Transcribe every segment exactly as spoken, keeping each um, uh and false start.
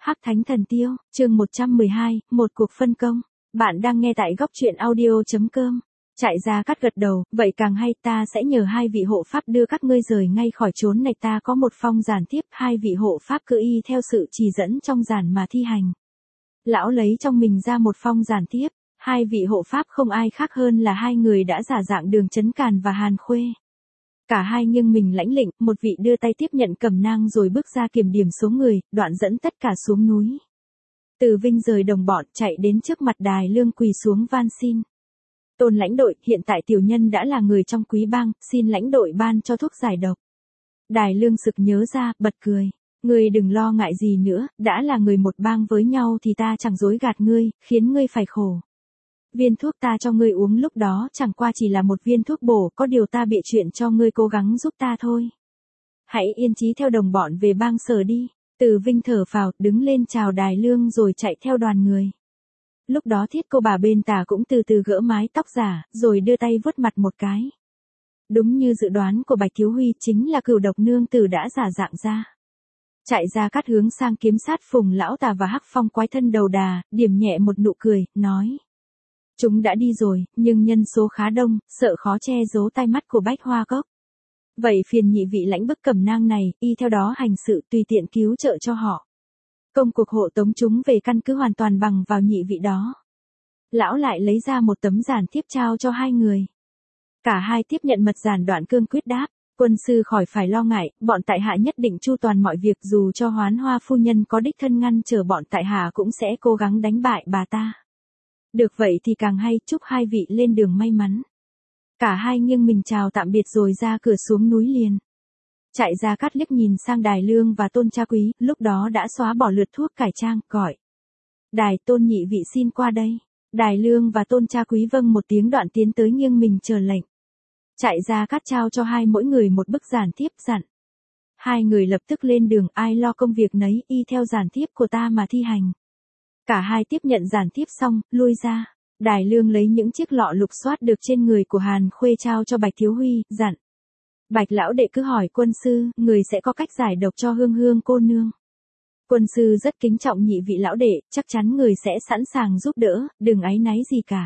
Hắc Thánh Thần Tiêu, chương một trăm mười hai, một cuộc phân công. Bạn đang nghe tại góc truyện audio chấm com. Trại Gia Cát gật đầu, vậy càng hay, ta sẽ nhờ hai vị hộ pháp đưa các ngươi rời ngay khỏi chốn này, ta có một phong giản tiếp, hai vị hộ pháp cứ y theo sự chỉ dẫn trong giản mà thi hành. Lão lấy trong mình ra một phong giản tiếp, hai vị hộ pháp không ai khác hơn là hai người đã giả dạng Đường Chấn Càn và Hàn Khuê. Cả hai nghiêng mình lãnh lệnh, một vị đưa tay tiếp nhận cẩm nang rồi bước ra kiểm điểm số người, đoạn dẫn tất cả xuống núi. Từ Vinh rời đồng bọn chạy đến trước mặt Đài Lương quỳ xuống van xin. Tôn lãnh đội, hiện tại tiểu nhân đã là người trong quý bang, xin lãnh đội ban cho thuốc giải độc. Đài Lương sực nhớ ra, bật cười. Ngươi đừng lo ngại gì nữa, đã là người một bang với nhau thì ta chẳng dối gạt ngươi, khiến ngươi phải khổ. Viên thuốc ta cho ngươi uống lúc đó chẳng qua chỉ là một viên thuốc bổ, có điều ta bịa chuyện cho ngươi cố gắng giúp ta thôi. Hãy yên chí theo đồng bọn về bang sở đi. Từ Vinh thở phào, đứng lên chào Đài Lương rồi chạy theo đoàn người. Lúc đó Thiết cô bà bên tả cũng từ từ gỡ mái tóc giả, rồi đưa tay vuốt mặt một cái. Đúng như dự đoán của Bạch Thiếu Huy, chính là Cửu Độc nương tử đã giả dạng ra. Trại Gia Cát hướng sang kiếm sát Phùng lão tà và Hắc Phong quái thân đầu đà, điểm nhẹ một nụ cười, nói. Chúng đã đi rồi, nhưng nhân số khá đông, sợ khó che giấu tai mắt của Bách Hoa Cốc. Vậy phiền nhị vị lãnh bức cẩm nang này, y theo đó hành sự, tùy tiện cứu trợ cho họ. Công cuộc hộ tống chúng về căn cứ hoàn toàn bằng vào nhị vị đó. Lão lại lấy ra một tấm giản thiếp trao cho hai người. Cả hai tiếp nhận mật giản, đoạn cương quyết đáp. Quân sư khỏi phải lo ngại, bọn tại hạ nhất định chu toàn mọi việc, dù cho Hoán Hoa phu nhân có đích thân ngăn trở bọn tại hạ cũng sẽ cố gắng đánh bại bà ta. Được vậy thì càng hay, chúc hai vị lên đường may mắn. Cả hai nghiêng mình chào tạm biệt rồi ra cửa xuống núi liền. Trại Gia Cát liếc nhìn sang Đài Lương và Tôn Cha Quý, lúc đó đã xóa bỏ lượt thuốc cải trang, gọi. Đài Tôn nhị vị xin qua đây. Đài Lương và Tôn Cha Quý vâng một tiếng, đoạn tiến tới nghiêng mình chờ lệnh. Trại Gia Cát trao cho hai mỗi người một bức giản thiếp, dặn. Hai người lập tức lên đường, ai lo công việc nấy, y theo giản thiếp của ta mà thi hành. Cả hai tiếp nhận giản thiếp xong, lui ra. Đài Lương lấy những chiếc lọ lục soát được trên người của Hàn Khuê trao cho Bạch Thiếu Huy, dặn. Bạch lão đệ cứ hỏi quân sư, người sẽ có cách giải độc cho Hương Hương cô nương. Quân sư rất kính trọng nhị vị lão đệ, chắc chắn người sẽ sẵn sàng giúp đỡ, đừng áy náy gì cả.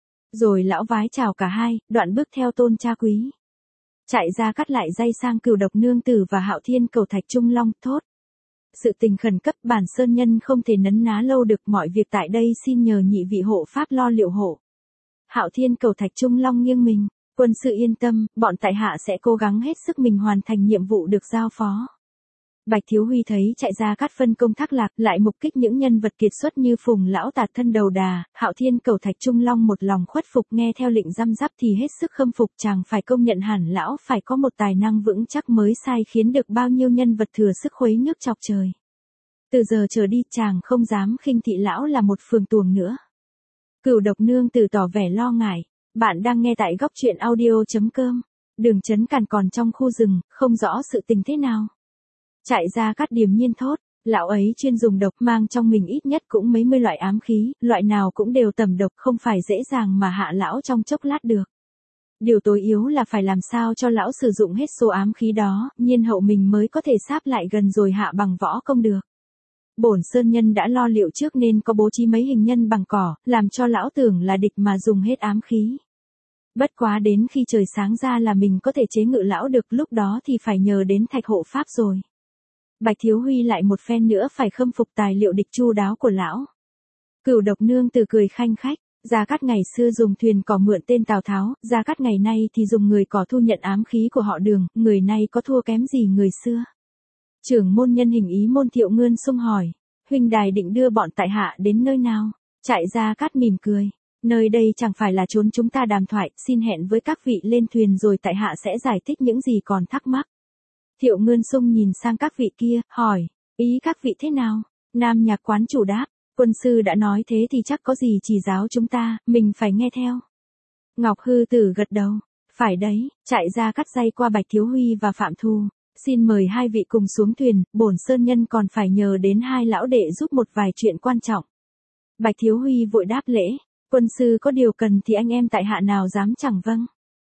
Rồi lão vái chào cả hai, đoạn bước theo Tôn Cha Quý. Trại Gia Cát lại dây sang Cửu Độc nương tử và Hạo Thiên Cầu Thạch Trung Long, thốt. Sự tình khẩn cấp, bản sơn nhân không thể nấn ná lâu được, mọi việc tại đây xin nhờ nhị vị hộ pháp lo liệu hộ. Hạo Thiên Cầu Thạch Trung Long nghiêng mình, quân sự yên tâm, bọn tại hạ sẽ cố gắng hết sức mình hoàn thành nhiệm vụ được giao phó. Bạch Thiếu Huy thấy Trại Gia Cát phân công thác lạc, lại mục kích những nhân vật kiệt xuất như Phùng lão tạt thân đầu đà, Hạo Thiên Cầu Thạch Trung Long một lòng khuất phục, nghe theo lệnh răm rắp thì hết sức khâm phục, chàng phải công nhận hẳn lão phải có một tài năng vững chắc mới sai khiến được bao nhiêu nhân vật thừa sức khuấy nước chọc trời. Từ giờ trở đi chàng không dám khinh thị lão là một phường tuồng nữa. Cửu Độc nương tử tỏ vẻ lo ngại. Bạn đang nghe tại góc truyện audio chấm com. Đường Chấn Càn còn trong khu rừng, không rõ sự tình thế nào. Trại Gia Cát điềm nhiên thốt, lão ấy chuyên dùng độc, mang trong mình ít nhất cũng mấy mươi loại ám khí, loại nào cũng đều tầm độc, không phải dễ dàng mà hạ lão trong chốc lát được. Điều tối yếu là phải làm sao cho lão sử dụng hết số ám khí đó, nhiên hậu mình mới có thể sáp lại gần rồi hạ bằng võ công được. Bổn sơn nhân đã lo liệu trước nên có bố trí mấy hình nhân bằng cỏ, làm cho lão tưởng là địch mà dùng hết ám khí. Bất quá đến khi trời sáng ra là mình có thể chế ngự lão được, lúc đó thì phải nhờ đến Thạch hộ pháp rồi. Bạch Thiếu Huy lại một phen nữa phải khâm phục tài liệu địch chu đáo của lão. Cửu Độc nương tử cười khanh khách, Gia Cát ngày xưa dùng thuyền cỏ mượn tên Tào Tháo, Gia Cát ngày nay thì dùng người cỏ thu nhận ám khí của họ Đường, người này có thua kém gì người xưa. Trưởng môn nhân hình ý môn Thiệu Ngươn sung hỏi, huynh đài định đưa bọn tại hạ đến nơi nào? Trại Gia Cát mỉm cười, nơi đây chẳng phải là chốn chúng ta đàm thoại, xin hẹn với các vị lên thuyền rồi tại hạ sẽ giải thích những gì còn thắc mắc. Thiệu Ngươn sung nhìn sang các vị kia, hỏi, ý các vị thế nào? Nam Nhạc quán chủ đáp, quân sư đã nói thế thì chắc có gì chỉ giáo chúng ta, mình phải nghe theo. Ngọc Hư Tử gật đầu, phải đấy. Trại Gia Cát dây qua Bạch Thiếu Huy và Phạm Thu, xin mời hai vị cùng xuống thuyền, bổn sơn nhân còn phải nhờ đến hai lão đệ giúp một vài chuyện quan trọng. Bạch Thiếu Huy vội đáp lễ, quân sư có điều cần thì anh em tại hạ nào dám chẳng vâng.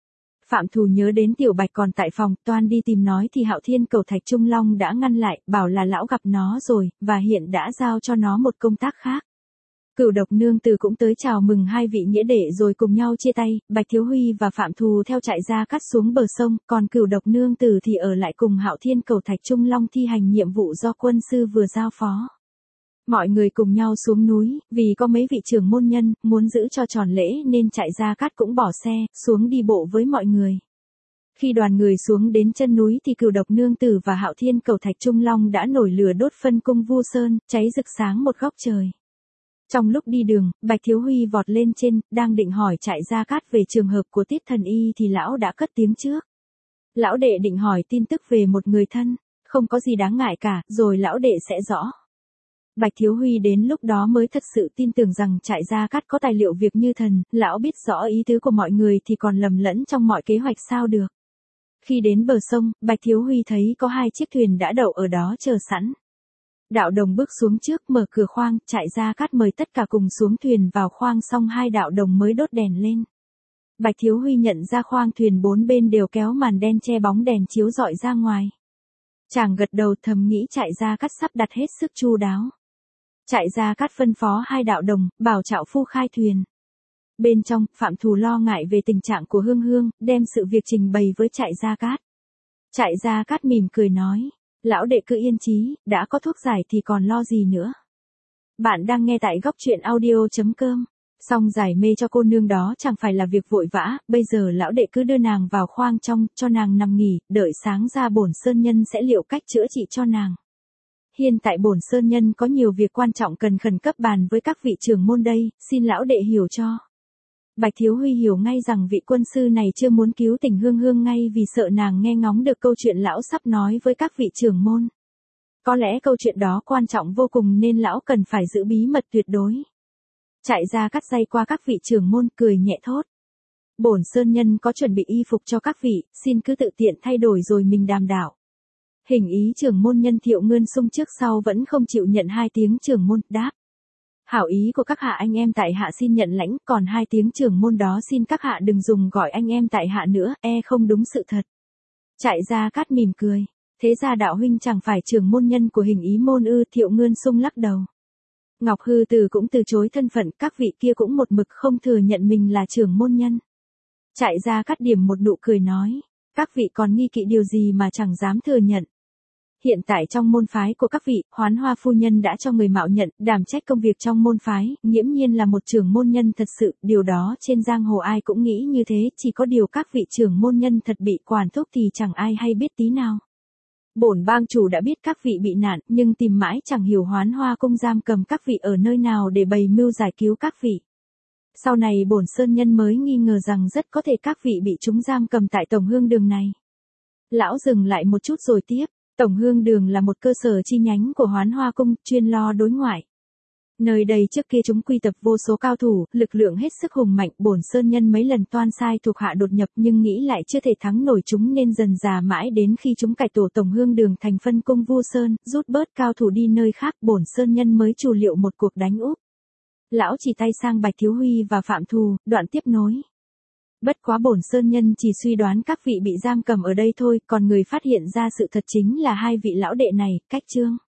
Phạm Thù nhớ đến Tiểu Bạch còn tại phòng, toan đi tìm nói thì Hạo Thiên Cầu Thạch Trung Long đã ngăn lại, bảo là lão gặp nó rồi, và hiện đã giao cho nó một công tác khác. Cửu Độc nương tử cũng tới chào mừng hai vị nghĩa đệ rồi cùng nhau chia tay, Bạch Thiếu Huy và Phạm Thù theo Trại Gia Cát xuống bờ sông, còn Cửu Độc nương tử thì ở lại cùng Hạo Thiên Cầu Thạch Trung Long thi hành nhiệm vụ do quân sư vừa giao phó. Mọi người cùng nhau xuống núi, vì có mấy vị trưởng môn nhân, muốn giữ cho tròn lễ nên Trại Gia Cát cũng bỏ xe, xuống đi bộ với mọi người. Khi đoàn người xuống đến chân núi thì Cửu Độc nương tử và Hạo Thiên Cầu Thạch Trung Long đã nổi lửa đốt phân cung Vu Sơn, cháy rực sáng một góc trời. Trong lúc đi đường, Bạch Thiếu Huy vọt lên trên, đang định hỏi Trại Gia Cát về trường hợp của Tiết Thần Y thì lão đã cất tiếng trước. Lão đệ định hỏi tin tức về một người thân, không có gì đáng ngại cả, rồi lão đệ sẽ rõ. Bạch Thiếu Huy đến lúc đó mới thật sự tin tưởng rằng Trại Gia Cát có tài liệu việc như thần, lão biết rõ ý tứ của mọi người thì còn lầm lẫn trong mọi kế hoạch sao được. Khi đến bờ sông, Bạch Thiếu Huy thấy có hai chiếc thuyền đã đậu ở đó chờ sẵn. Đạo đồng bước xuống trước mở cửa khoang, Trại Gia Cát mời tất cả cùng xuống thuyền vào khoang xong hai đạo đồng mới đốt đèn lên. Bạch Thiếu Huy nhận ra khoang thuyền bốn bên đều kéo màn đen che bóng đèn chiếu rọi ra ngoài. Chàng gật đầu thầm nghĩ Trại Gia Cát sắp đặt hết sức chu đáo. Trại Gia Cát phân phó hai đạo đồng, bảo Trạo Phu khai thuyền. Bên trong, Phạm Thù lo ngại về tình trạng của Hương Hương, đem sự việc trình bày với Trại Gia Cát. Trại Gia Cát mỉm cười nói, lão đệ cứ yên chí, đã có thuốc giải thì còn lo gì nữa. Bạn đang nghe tại góc truyện audio chấm com. Xong giải mê cho cô nương đó chẳng phải là việc vội vã, bây giờ lão đệ cứ đưa nàng vào khoang trong, cho nàng nằm nghỉ, đợi sáng ra bổn sơn nhân sẽ liệu cách chữa trị cho nàng. Hiện tại bổn sơn nhân có nhiều việc quan trọng cần khẩn cấp bàn với các vị trưởng môn đây, xin lão đệ hiểu cho. Bạch Thiếu Huy hiểu ngay rằng vị quân sư này chưa muốn cứu tình Hương Hương ngay vì sợ nàng nghe ngóng được câu chuyện lão sắp nói với các vị trưởng môn. Có lẽ câu chuyện đó quan trọng vô cùng nên lão cần phải giữ bí mật tuyệt đối. Trại Gia Cát dây qua các vị trưởng môn cười nhẹ thốt. Bổn sơn nhân có chuẩn bị y phục cho các vị, xin cứ tự tiện thay đổi rồi mình đàm đạo. Hình ý trưởng môn nhân Thiệu Ngân Sung trước sau vẫn không chịu nhận hai tiếng trưởng môn, đáp. Hảo ý của các hạ anh em tại hạ xin nhận lãnh, còn hai tiếng trưởng môn đó xin các hạ đừng dùng gọi anh em tại hạ nữa, e không đúng sự thật. Trại Gia Cát mỉm cười, thế ra đạo huynh chẳng phải trưởng môn nhân của hình ý môn ư? Thiệu Ngân Sung lắc đầu. Ngọc Hư Tử cũng từ chối thân phận, các vị kia cũng một mực không thừa nhận mình là trưởng môn nhân. Trại Gia Cát điểm một nụ cười nói, các vị còn nghi kỵ điều gì mà chẳng dám thừa nhận. Hiện tại trong môn phái của các vị, Hoán Hoa phu nhân đã cho người mạo nhận, đảm trách công việc trong môn phái, nghiễm nhiên là một trưởng môn nhân thật sự, điều đó trên giang hồ ai cũng nghĩ như thế, chỉ có điều các vị trưởng môn nhân thật bị quản thúc thì chẳng ai hay biết tí nào. Bổn bang chủ đã biết các vị bị nạn, nhưng tìm mãi chẳng hiểu Hoán Hoa cung giam cầm các vị ở nơi nào để bày mưu giải cứu các vị. Sau này bổn sơn nhân mới nghi ngờ rằng rất có thể các vị bị chúng giam cầm tại Tổng Hương Đường này. Lão dừng lại một chút rồi tiếp. Tổng Hương Đường là một cơ sở chi nhánh của Hoán Hoa cung, chuyên lo đối ngoại. Nơi đây trước kia chúng quy tập vô số cao thủ, lực lượng hết sức hùng mạnh, bổn sơn nhân mấy lần toan sai thuộc hạ đột nhập nhưng nghĩ lại chưa thể thắng nổi chúng nên dần già mãi đến khi chúng cải tổ Tổng Hương Đường thành phân cung Vu Sơn, rút bớt cao thủ đi nơi khác, bổn sơn nhân mới chủ liệu một cuộc đánh úp. Lão chỉ tay sang Bạch Thiếu Huy và Phạm Thù, đoạn tiếp nối. Bất quá bổn sơn nhân chỉ suy đoán các vị bị giam cầm ở đây thôi, còn người phát hiện ra sự thật chính là hai vị lão đệ này, Cách Trương.